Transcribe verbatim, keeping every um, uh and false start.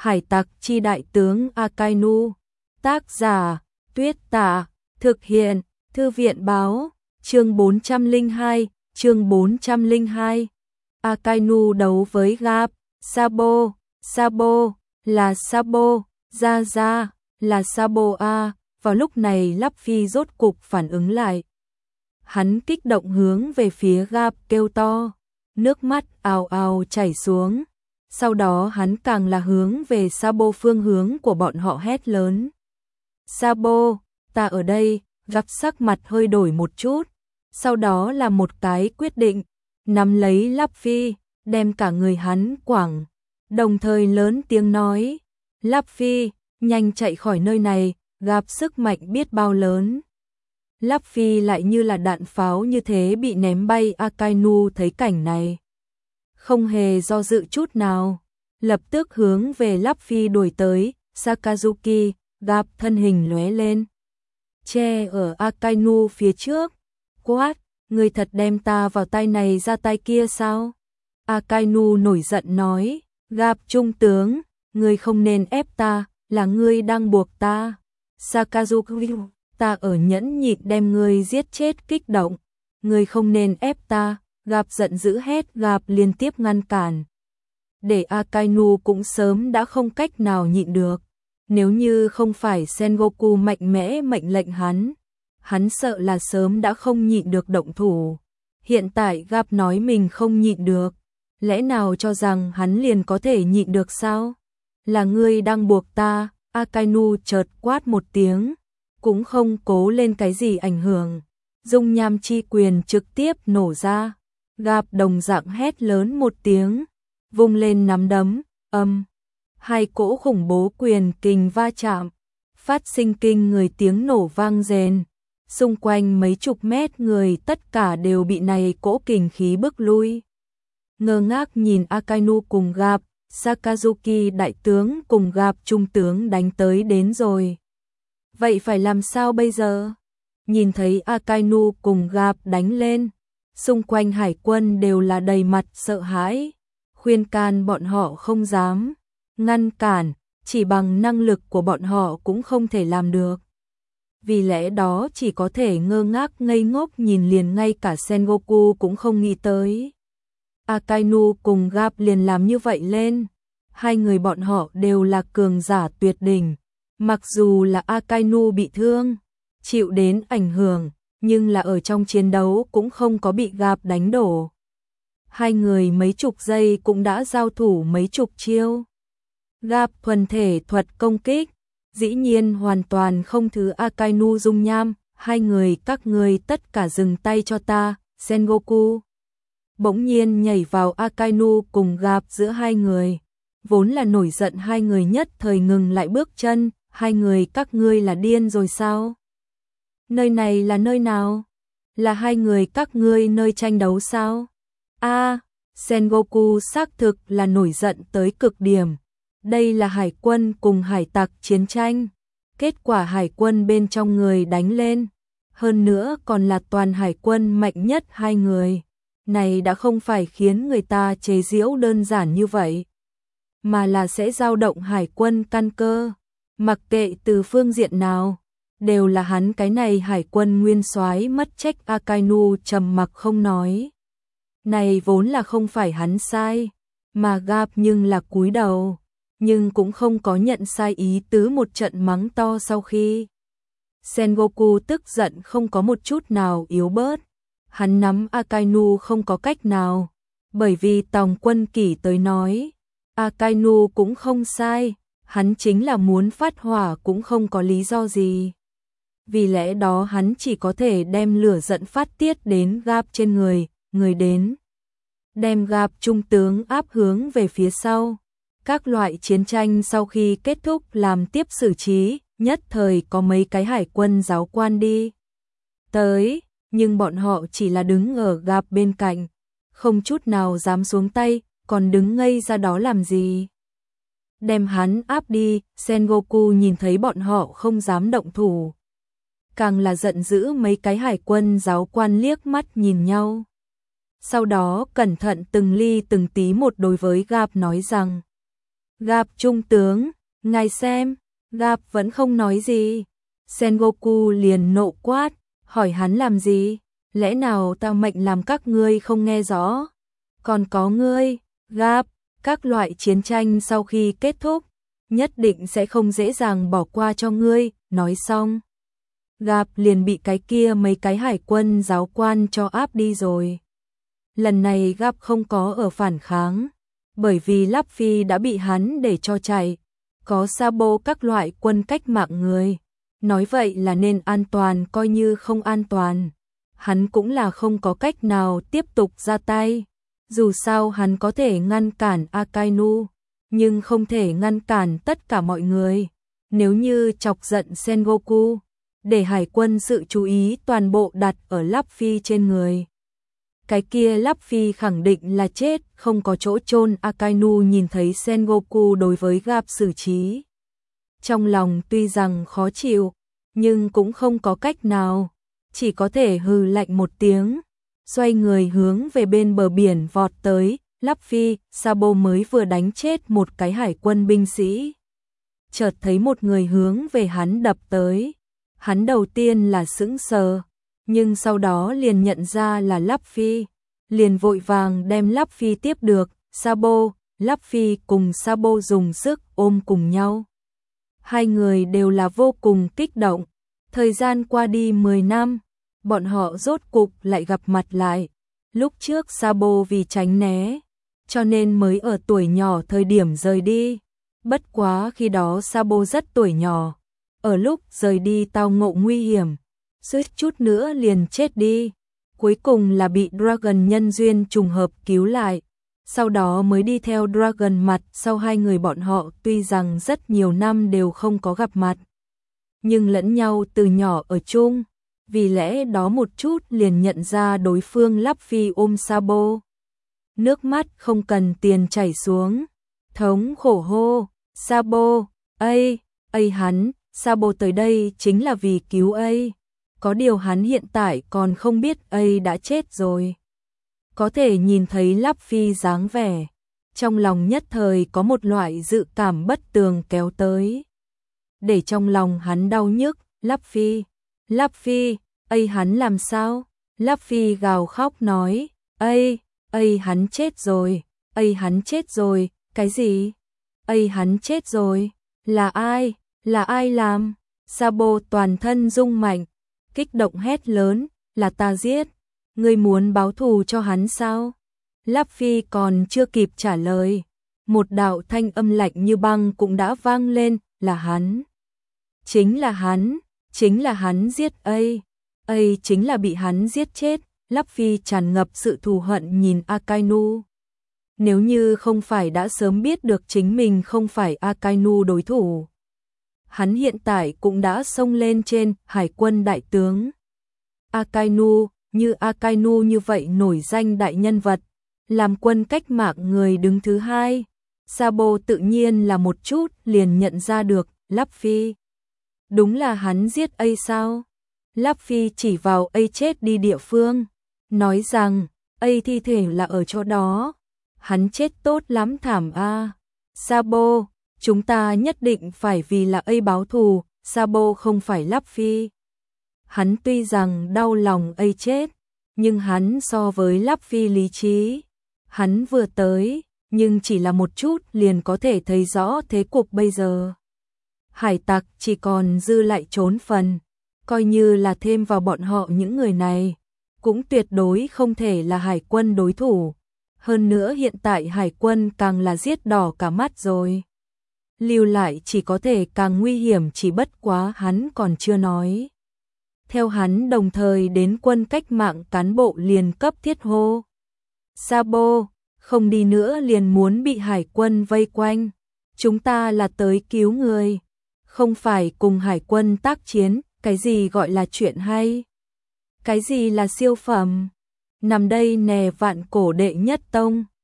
Hải tặc chi đại tướng Akainu. Tác giả, Tuyết Tả. Thực hiện, Thư viện báo. Chương bốn trăm lẻ hai, chương bốn trăm lẻ hai. Akainu đấu với Garp. Sabo, Sabo, là Sabo, Ra Ra, là Sabo A. Vào lúc này Luffy rốt cục phản ứng lại. Hắn kích động hướng về phía Garp kêu to, nước mắt ào ào chảy xuống. Sau đó hắn càng là hướng về Sabo phương hướng của bọn họ hét lớn. Sabo, ta ở đây. Garp sắc mặt hơi đổi một chút. Sau đó là một cái quyết định, nắm lấy Luffy, đem cả người hắn quẳng. Đồng thời lớn tiếng nói, Luffy, nhanh chạy khỏi nơi này. Garp sức mạnh biết bao lớn. Luffy lại như là đạn pháo như thế bị ném bay. Akainu thấy cảnh này, không hề do dự chút nào, lập tức hướng về Luffy đuổi tới. Sakazuki, Garp thân hình lóe lên, che ở Akainu phía trước, quát, ngươi thật đem ta vào tay này ra tay kia sao? Akainu nổi giận nói, Garp trung tướng, ngươi không nên ép ta, là ngươi đang buộc ta. Sakazuki, ta ở nhẫn nhịn đem ngươi giết chết kích động, ngươi không nên ép ta. Garp giận dữ hét. Garp liên tiếp ngăn cản, để Akainu cũng sớm đã không cách nào nhịn được. Nếu như không phải Sengoku mạnh mẽ mệnh lệnh hắn, hắn sợ là sớm đã không nhịn được động thủ. Hiện tại Garp nói mình không nhịn được, lẽ nào cho rằng hắn liền có thể nhịn được sao? Là ngươi đang buộc ta. Akainu chợt quát một tiếng, cũng không cố lên cái gì ảnh hưởng. Dung nham chi quyền trực tiếp nổ ra. Garp đồng dạng hét lớn một tiếng, vung lên nắm đấm, âm. Hai cỗ khủng bố quyền kình va chạm, phát sinh kinh người tiếng nổ vang rền. Xung quanh mấy chục mét người tất cả đều bị này cỗ kình khí bức lui. Ngơ ngác nhìn Akainu cùng Garp. Sakazuki đại tướng cùng Garp trung tướng đánh tới đến rồi. Vậy phải làm sao bây giờ? Nhìn thấy Akainu cùng Garp đánh lên, xung quanh hải quân đều là đầy mặt sợ hãi, khuyên can bọn họ không dám ngăn cản, chỉ bằng năng lực của bọn họ cũng không thể làm được. Vì lẽ đó chỉ có thể ngơ ngác ngây ngốc nhìn, liền ngay cả Sengoku cũng không nghĩ tới. Akainu cùng Garp liền làm như vậy lên. Hai người bọn họ đều là cường giả tuyệt đỉnh. Mặc dù là Akainu bị thương, chịu đến ảnh hưởng, nhưng là ở trong chiến đấu cũng không có bị Garp đánh đổ. Hai người mấy chục giây cũng đã giao thủ mấy chục chiêu. Garp thuần thể thuật công kích, dĩ nhiên hoàn toàn không thứ Akainu dung nham. Hai người các ngươi tất cả dừng tay cho ta. Sengoku bỗng nhiên nhảy vào Akainu cùng Garp giữa hai người. Vốn là nổi giận hai người nhất thời ngừng lại bước chân. Hai người các ngươi là điên rồi sao? Nơi này là nơi nào? Là hai người các ngươi nơi tranh đấu sao? A, à, Sengoku xác thực là nổi giận tới cực điểm. Đây là hải quân cùng hải tặc chiến tranh. Kết quả hải quân bên trong người đánh lên. Hơn nữa còn là toàn hải quân mạnh nhất hai người. Này đã không phải khiến người ta chế giễu đơn giản như vậy, mà là sẽ dao động hải quân căn cơ. Mặc kệ từ phương diện nào, đều là hắn cái này hải quân nguyên soái mất trách. Akainu trầm mặc không nói. Này vốn là không phải hắn sai, mà Garp nhưng là cúi đầu, nhưng cũng không có nhận sai ý tứ. Một trận mắng to sau khi Sengoku tức giận không có một chút nào yếu bớt. Hắn nắm Akainu không có cách nào, bởi vì Tòng Quân Kỷ tới nói, Akainu cũng không sai, hắn chính là muốn phát hỏa cũng không có lý do gì. Vì lẽ đó hắn chỉ có thể đem lửa giận phát tiết đến Garp trên người, người đến. Đem Garp trung tướng áp hướng về phía sau. Các loại chiến tranh sau khi kết thúc làm tiếp xử trí, nhất thời có mấy cái hải quân giáo quan đi tới, nhưng bọn họ chỉ là đứng ở Garp bên cạnh, không chút nào dám xuống tay, còn đứng ngây ra đó làm gì? Đem hắn áp đi. Sengoku nhìn thấy bọn họ không dám động thủ, càng là giận dữ. Mấy cái hải quân giáo quan liếc mắt nhìn nhau, sau đó cẩn thận từng ly từng tí một đối với Garp nói rằng, Gặp trung tướng, ngài xem, gặp vẫn không nói gì. Sengoku liền nộ quát, hỏi hắn làm gì, lẽ nào tao mệnh làm các ngươi không nghe rõ? Còn có ngươi, gặp, các loại chiến tranh sau khi kết thúc, nhất định sẽ không dễ dàng bỏ qua cho ngươi, nói xong. Gặp liền bị cái kia mấy cái hải quân giáo quan cho áp đi rồi. Lần này gặp không có ở phản kháng, bởi vì Luffy đã bị hắn để cho chạy, có Sabo các loại quân cách mạng người. Nói vậy là nên an toàn coi như không an toàn. Hắn cũng là không có cách nào tiếp tục ra tay. Dù sao hắn có thể ngăn cản Akainu, nhưng không thể ngăn cản tất cả mọi người. Nếu như chọc giận Sengoku, để hải quân sự chú ý toàn bộ đặt ở Luffy trên người, cái kia Luffy khẳng định là chết, không có chỗ chôn. Akainu nhìn thấy Sengoku đối với Garp xử trí, trong lòng tuy rằng khó chịu, nhưng cũng không có cách nào, chỉ có thể hừ lạnh một tiếng, xoay người hướng về bên bờ biển vọt tới. Luffy, Sabo mới vừa đánh chết một cái hải quân binh sĩ, chợt thấy một người hướng về hắn đập tới. Hắn đầu tiên là sững sờ, nhưng sau đó liền nhận ra là Luffy, liền vội vàng đem Luffy tiếp được. Sabo, Luffy cùng Sabo dùng sức ôm cùng nhau. Hai người đều là vô cùng kích động. Thời gian qua đi mười năm, bọn họ rốt cục lại gặp mặt lại. Lúc trước Sabo vì tránh né, cho nên mới ở tuổi nhỏ thời điểm rời đi. Bất quá khi đó Sabo rất tuổi nhỏ, ở lúc rời đi tao ngộ nguy hiểm, suýt chút nữa liền chết đi. Cuối cùng là bị Dragon nhân duyên trùng hợp cứu lại, sau đó mới đi theo Dragon mặt sau. Hai người bọn họ tuy rằng rất nhiều năm đều không có gặp mặt, nhưng lẫn nhau từ nhỏ ở chung, vì lẽ đó một chút liền nhận ra đối phương. Luffy ôm Sabo, nước mắt không cần tiền chảy xuống, thống khổ hô, Sabo, ây, ây hắn, Sabo tới đây chính là vì cứu ây. Có điều hắn hiện tại còn không biết ây đã chết rồi. Có thể nhìn thấy Luffy dáng vẻ, trong lòng nhất thời có một loại dự cảm bất tường kéo tới, để trong lòng hắn đau nhức. Luffy, Luffy, ây hắn làm sao? Luffy gào khóc nói, ây, ây hắn chết rồi, ây hắn chết rồi, cái gì? Ây hắn chết rồi, là ai? Là ai làm? Sabo toàn thân rung mạnh, kích động hét lớn, là ta giết, ngươi muốn báo thù cho hắn sao? Luffy còn chưa kịp trả lời, một đạo thanh âm lạnh như băng cũng đã vang lên, là hắn. Chính là hắn, chính là hắn giết ây, ây chính là bị hắn giết chết. Luffy tràn ngập sự thù hận nhìn Akainu. Nếu như không phải đã sớm biết được chính mình không phải Akainu đối thủ, hắn hiện tại cũng đã xông lên trên hải quân đại tướng. Akainu, như Akainu như vậy nổi danh đại nhân vật, làm quân cách mạng người đứng thứ hai, Sabo tự nhiên là một chút liền nhận ra được. Luffy, đúng là hắn giết ây sao? Luffy chỉ vào ây chết đi địa phương, nói rằng ây thi thể là ở chỗ đó, hắn chết tốt lắm thảm a. À. Sabo, chúng ta nhất định phải vì là ây báo thù. Sabo không phải Luffy. Hắn tuy rằng đau lòng ây chết, nhưng hắn so với Luffy lý trí. Hắn vừa tới, nhưng chỉ là một chút liền có thể thấy rõ thế cục bây giờ. Hải tặc chỉ còn dư lại trốn phần, coi như là thêm vào bọn họ những người này, cũng tuyệt đối không thể là hải quân đối thủ. Hơn nữa hiện tại hải quân càng là giết đỏ cả mắt rồi. Lưu lại chỉ có thể càng nguy hiểm, chỉ bất quá hắn còn chưa nói. Theo hắn đồng thời đến quân cách mạng cán bộ liền cấp thiết hô. Sabo, không đi nữa liền muốn bị hải quân vây quanh. Chúng ta là tới cứu người, không phải cùng hải quân tác chiến. Cái gì gọi là chuyện hay? Cái gì là siêu phẩm? Nằm đây nè vạn cổ đệ nhất tông.